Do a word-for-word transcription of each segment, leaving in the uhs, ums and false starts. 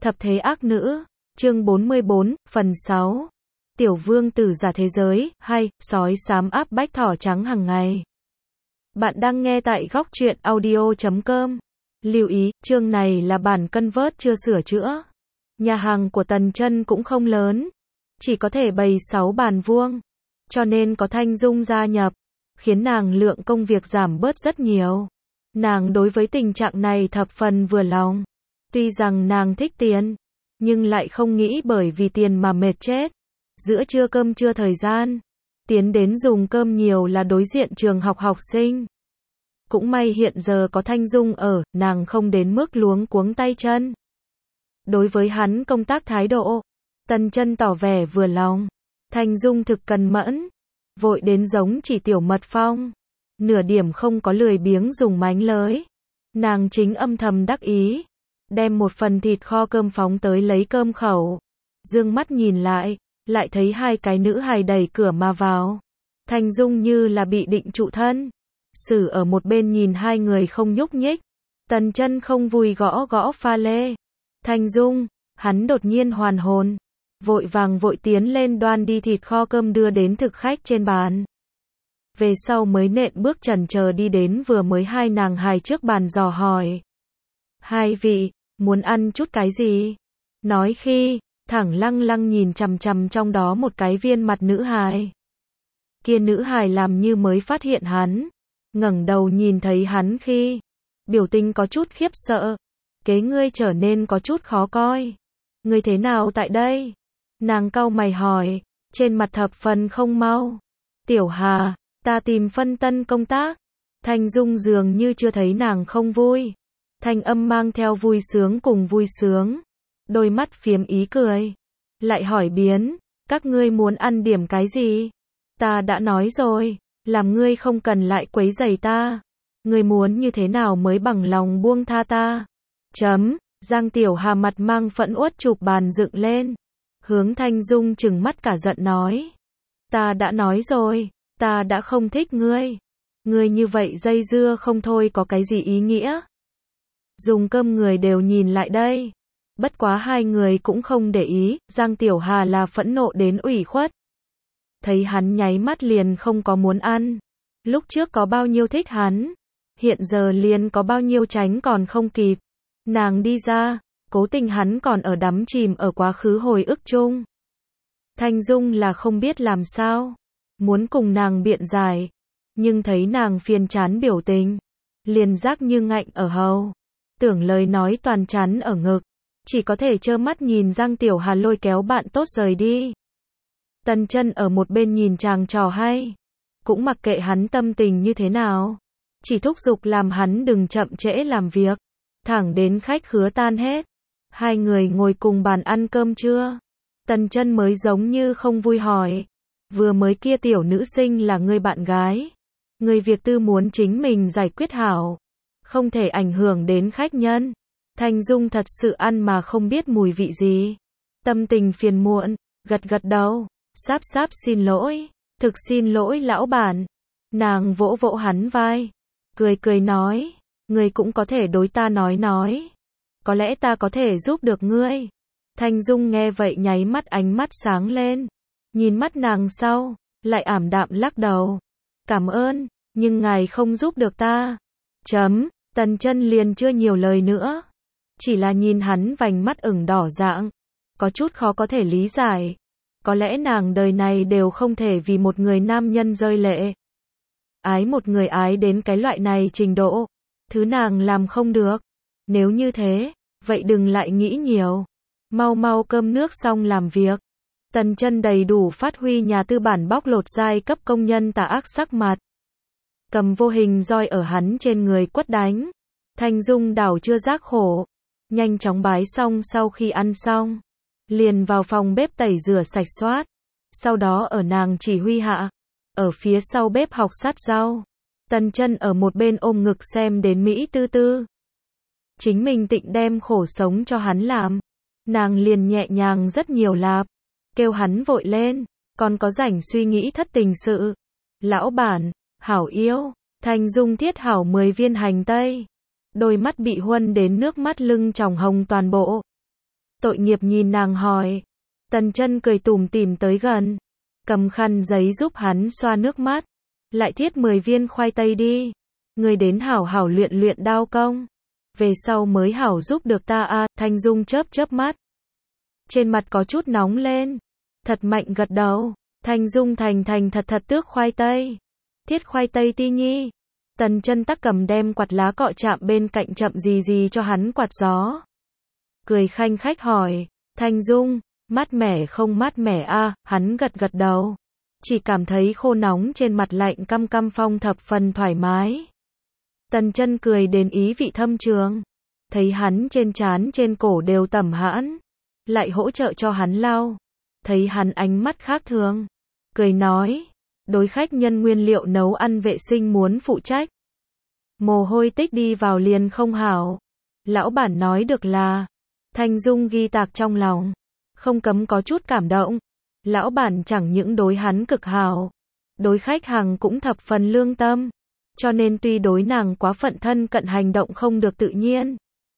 Thập thế ác nữ, chương bốn mươi bốn, phần sáu. Tiểu vương tử giả thế giới, hay, sói xám áp bách thỏ trắng hàng ngày. Bạn đang nghe tại góc truyện audio chấm com. Lưu ý, chương này là bản convert chưa sửa chữa. Nhà hàng của Tần Chân cũng không lớn, chỉ có thể bày sáu bàn vuông, cho nên có Thanh Dung gia nhập, khiến nàng lượng công việc giảm bớt rất nhiều. Nàng đối với tình trạng này thập phần vừa lòng. Tuy rằng nàng thích tiền, nhưng lại không nghĩ bởi vì tiền mà mệt chết. Giữa trưa cơm trưa thời gian, tiến đến dùng cơm nhiều là đối diện trường học học sinh. Cũng may hiện giờ có Thanh Dung ở, nàng không đến mức luống cuống tay chân. Đối với hắn công tác thái độ, Tần Chân tỏ vẻ vừa lòng. Thanh Dung thực cần mẫn, vội đến giống chỉ tiểu mật phong, nửa điểm không có lười biếng dùng mánh lới. Nàng chính âm thầm đắc ý, đem một phần thịt kho cơm phóng tới lấy cơm khẩu. Dương mắt nhìn lại, lại thấy hai cái nữ hài đẩy cửa mà vào. Thanh Dung như là bị định trụ thân, xử ở một bên nhìn hai người không nhúc nhích. Tần Chân không vui gõ gõ pha lê. Thanh Dung, hắn đột nhiên hoàn hồn, vội vàng vội tiến lên đoan đi thịt kho cơm đưa đến thực khách trên bàn. Về sau mới nện bước chần chờ đi đến vừa mới hai nàng hài trước bàn dò hỏi. Hai vị, muốn ăn chút cái gì? Nói khi, thẳng lăng lăng nhìn chằm chằm trong đó một cái viên mặt nữ hài. Kia nữ hài làm như mới phát hiện hắn, ngẩng đầu nhìn thấy hắn khi, biểu tình có chút khiếp sợ. Kế ngươi trở nên có chút khó coi. Ngươi thế nào tại đây? Nàng cau mày hỏi, trên mặt thập phần không mau. Tiểu Hà, ta tìm phân tân công tác. Thanh Dung dường như chưa thấy nàng không vui. Thanh âm mang theo vui sướng cùng vui sướng. Đôi mắt phiếm ý cười. Lại hỏi biến, các ngươi muốn ăn điểm cái gì? Ta đã nói rồi, làm ngươi không cần lại quấy rầy ta. Ngươi muốn như thế nào mới bằng lòng buông tha ta? Chấm, Giang Tiểu Hà mặt mang phẫn uất chụp bàn dựng lên. Hướng Thanh Dung trừng mắt cả giận nói. Ta đã nói rồi, ta đã không thích ngươi. Ngươi như vậy dây dưa không thôi có cái gì ý nghĩa? Dùng cơm người đều nhìn lại đây. Bất quá hai người cũng không để ý, Giang Tiểu Hà là phẫn nộ đến ủy khuất. Thấy hắn nháy mắt liền không có muốn ăn. Lúc trước có bao nhiêu thích hắn, hiện giờ liền có bao nhiêu tránh còn không kịp. Nàng đi ra, cố tình hắn còn ở đắm chìm ở quá khứ hồi ức chung. Thanh Dung là không biết làm sao, muốn cùng nàng biện giải, nhưng thấy nàng phiền chán biểu tình, liền giác như ngạnh ở hầu, tưởng lời nói toàn chắn ở ngực, chỉ có thể trơ mắt nhìn Giang Tiểu Hà lôi kéo bạn tốt rời đi. Tần Chân ở một bên nhìn chàng trò hay, cũng mặc kệ hắn tâm tình như thế nào, chỉ thúc giục làm hắn đừng chậm trễ làm việc. Thẳng đến khách khứa tan hết, hai người ngồi cùng bàn ăn cơm trưa. Tần Chân mới giống như không vui hỏi, vừa mới kia tiểu nữ sinh là ngươi bạn gái, ngươi việc tư muốn chính mình giải quyết hảo, không thể ảnh hưởng đến khách nhân. Thanh Dung thật sự ăn mà không biết mùi vị gì, tâm tình phiền muộn, gật gật đầu, sáp sáp xin lỗi, thực xin lỗi lão bản. Nàng vỗ vỗ hắn vai, cười cười nói, ngươi cũng có thể đối ta nói nói, có lẽ ta có thể giúp được ngươi. Thanh Dung nghe vậy nháy mắt ánh mắt sáng lên, nhìn mắt nàng sau, lại ảm đạm lắc đầu. Cảm ơn, nhưng ngài không giúp được ta. Chấm, Tần Chân liền chưa nhiều lời nữa, chỉ là nhìn hắn vành mắt ửng đỏ rạng, có chút khó có thể lý giải. Có lẽ nàng đời này đều không thể vì một người nam nhân rơi lệ. Ái một người ái đến cái loại này trình độ, thứ nàng làm không được. Nếu như thế, vậy đừng lại nghĩ nhiều. Mau mau cơm nước xong làm việc. Tần Chân đầy đủ phát huy nhà tư bản bóc lột giai cấp công nhân tà ác sắc mặt. Cầm vô hình roi ở hắn trên người quất đánh. Thanh Dung đảo chưa giác khổ. Nhanh chóng bái xong sau khi ăn xong, liền vào phòng bếp tẩy rửa sạch xoát. Sau đó ở nàng chỉ huy hạ, ở phía sau bếp học sát rau. Tần Chân ở một bên ôm ngực xem đến mỹ tư tư. Chính mình tịnh đem khổ sống cho hắn làm, nàng liền nhẹ nhàng rất nhiều lạp, kêu hắn vội lên, còn có rảnh suy nghĩ thất tình sự. Lão bản, hảo yêu, Thanh Dung thiết hảo mười viên hành tây. Đôi mắt bị huân đến nước mắt lưng tròng hồng toàn bộ. Tội nghiệp nhìn nàng hỏi. Tần Chân cười tủm tỉm tới gần, cầm khăn giấy giúp hắn xoa nước mắt. Lại thiết mười viên khoai tây đi. Ngươi đến hảo hảo luyện luyện đao công. Về sau mới hảo giúp được ta a. À, Thanh Dung chớp chớp mắt. Trên mặt có chút nóng lên. Thật mạnh gật đầu. Thanh Dung thành thành thật thật tước khoai tây. Thiết khoai tây ti nhi. Tần Chân tắc cầm đem quạt lá cọ chạm bên cạnh chậm gì gì cho hắn quạt gió. Cười khanh khách hỏi. Thanh Dung, mát mẻ không mát mẻ a? À, hắn gật gật đầu. Chỉ cảm thấy khô nóng trên mặt lạnh căm căm phong thập phần thoải mái. Tần Chân cười đến ý vị thâm trường. Thấy hắn trên trán trên cổ đều tẩm hãn. Lại hỗ trợ cho hắn lau. Thấy hắn ánh mắt khác thường. Cười nói. Đối khách nhân nguyên liệu nấu ăn vệ sinh muốn phụ trách. Mồ hôi tích đi vào liền không hảo. Lão bản nói được là. Thanh Dung ghi tạc trong lòng. Không cấm có chút cảm động. Lão bản chẳng những đối hắn cực hảo. Đối khách hàng cũng thập phần lương tâm. Cho nên tuy đối nàng quá phận thân cận hành động không được tự nhiên.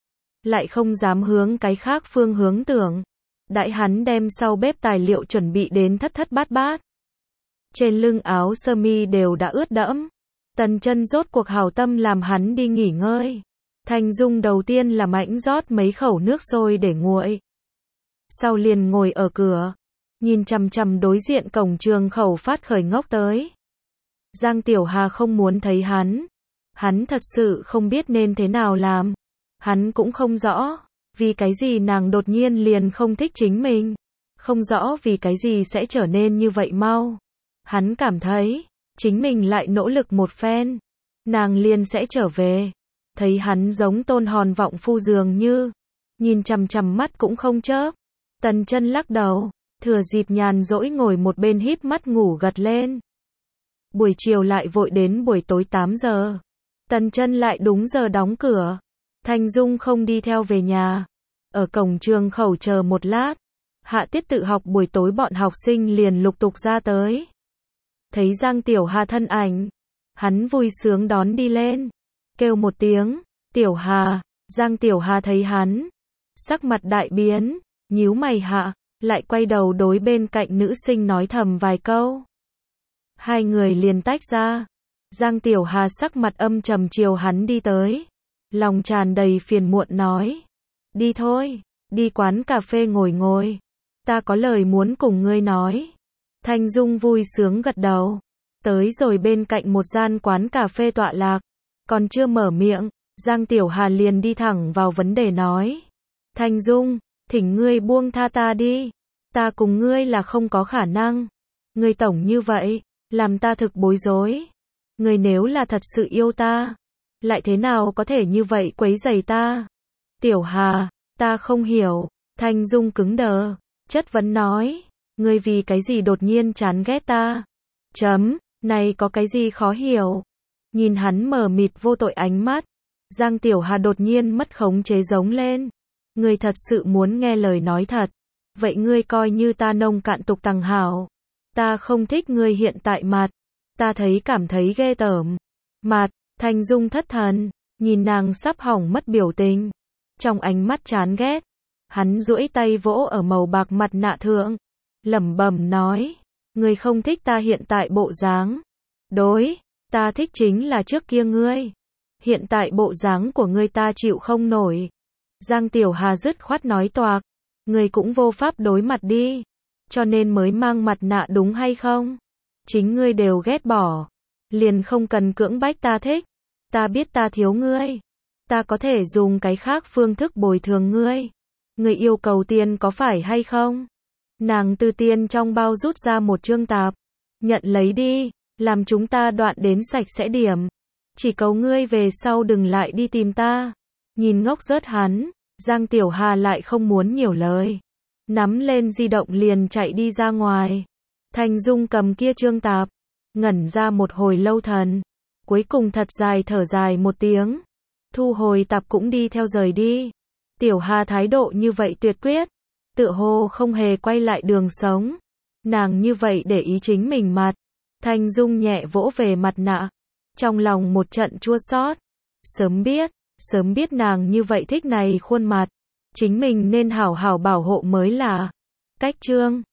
Lại không dám hướng cái khác phương hướng tưởng. Đãi hắn đem sau bếp tài liệu chuẩn bị đến thất thất bát bát. Trên lưng áo sơ mi đều đã ướt đẫm. Tần Chân rốt cuộc hảo tâm làm hắn đi nghỉ ngơi. Thanh Dung đầu tiên là mãnh rót mấy khẩu nước sôi để nguội. Sau liền ngồi ở cửa. Nhìn chằm chằm đối diện cổng trường khẩu phát khởi ngốc tới. Giang Tiểu Hà không muốn thấy hắn. Hắn thật sự không biết nên thế nào làm. Hắn cũng không rõ. Vì cái gì nàng đột nhiên liền không thích chính mình. Không rõ vì cái gì sẽ trở nên như vậy mau. Hắn cảm thấy. Chính mình lại nỗ lực một phen. Nàng liền sẽ trở về. Thấy hắn giống tôn hòn vọng phu dường như. Nhìn chằm chằm mắt cũng không chớp. Tần Chân lắc đầu. Thừa dịp nhàn rỗi ngồi một bên híp mắt ngủ gật lên. Buổi chiều lại vội đến buổi tối tám giờ. Tần Chân lại đúng giờ đóng cửa. Thanh Dung không đi theo về nhà. Ở cổng trường khẩu chờ một lát. Hạ tiết tự học buổi tối bọn học sinh liền lục tục ra tới. Thấy Giang Tiểu Hà thân ảnh. Hắn vui sướng đón đi lên. Kêu một tiếng. Tiểu Hà. Giang Tiểu Hà thấy hắn. Sắc mặt đại biến. Nhíu mày hạ. Lại quay đầu đối bên cạnh nữ sinh nói thầm vài câu. Hai người liền tách ra. Giang Tiểu Hà sắc mặt âm trầm chiều hắn đi tới. Lòng tràn đầy phiền muộn nói. Đi thôi, đi quán cà phê ngồi ngồi. Ta có lời muốn cùng ngươi nói. Thanh Dung vui sướng gật đầu. Tới rồi bên cạnh một gian quán cà phê tọa lạc. Còn chưa mở miệng, Giang Tiểu Hà liền đi thẳng vào vấn đề nói. Thanh Dung, thỉnh ngươi buông tha ta đi. Ta cùng ngươi là không có khả năng. Ngươi tổng như vậy, làm ta thực bối rối. Ngươi nếu là thật sự yêu ta, lại thế nào có thể như vậy quấy rầy ta? Tiểu Hà, ta không hiểu. Thanh Dung cứng đờ, chất vấn nói. Ngươi vì cái gì đột nhiên chán ghét ta? Chấm, này có cái gì khó hiểu? Nhìn hắn mờ mịt vô tội ánh mắt. Giang Tiểu Hà đột nhiên mất khống chế giống lên. Ngươi thật sự muốn nghe lời nói thật. Vậy ngươi coi như ta nông cạn tục tằng hảo. Ta không thích ngươi hiện tại mặt. Ta thấy cảm thấy ghê tởm. Mặt, Thanh Dung thất thần. Nhìn nàng sắp hỏng mất biểu tình. Trong ánh mắt chán ghét. Hắn duỗi tay vỗ ở màu bạc mặt nạ thượng. Lẩm bẩm nói. Ngươi không thích ta hiện tại bộ dáng. Đối, ta thích chính là trước kia ngươi. Hiện tại bộ dáng của ngươi ta chịu không nổi. Giang Tiểu Hà dứt khoát nói toạc. Ngươi cũng vô pháp đối mặt đi. Cho nên mới mang mặt nạ đúng hay không? Chính ngươi đều ghét bỏ. Liền không cần cưỡng bách ta thích. Ta biết ta thiếu ngươi. Ta có thể dùng cái khác phương thức bồi thường ngươi. Ngươi yêu cầu tiền có phải hay không? Nàng từ tiền trong bao rút ra một trương tạp. Nhận lấy đi. Làm chúng ta đoạn đến sạch sẽ điểm. Chỉ cầu ngươi về sau đừng lại đi tìm ta. Nhìn ngốc rớt hắn. Giang Tiểu Hà lại không muốn nhiều lời. Nắm lên di động liền chạy đi ra ngoài. Thanh Dung cầm kia trương tạp. Ngẩn ra một hồi lâu thần. Cuối cùng thật dài thở dài một tiếng. Thu hồi tạp cũng đi theo rời đi. Tiểu Hà thái độ như vậy tuyệt quyết. Tựa hồ không hề quay lại đường sống. Nàng như vậy để ý chính mình mặt. Thanh Dung nhẹ vỗ về mặt nạ. Trong lòng một trận chua xót. Sớm biết. Sớm biết nàng như vậy thích này khuôn mặt. chính mình nên hảo hảo bảo hộ mới là cách chương.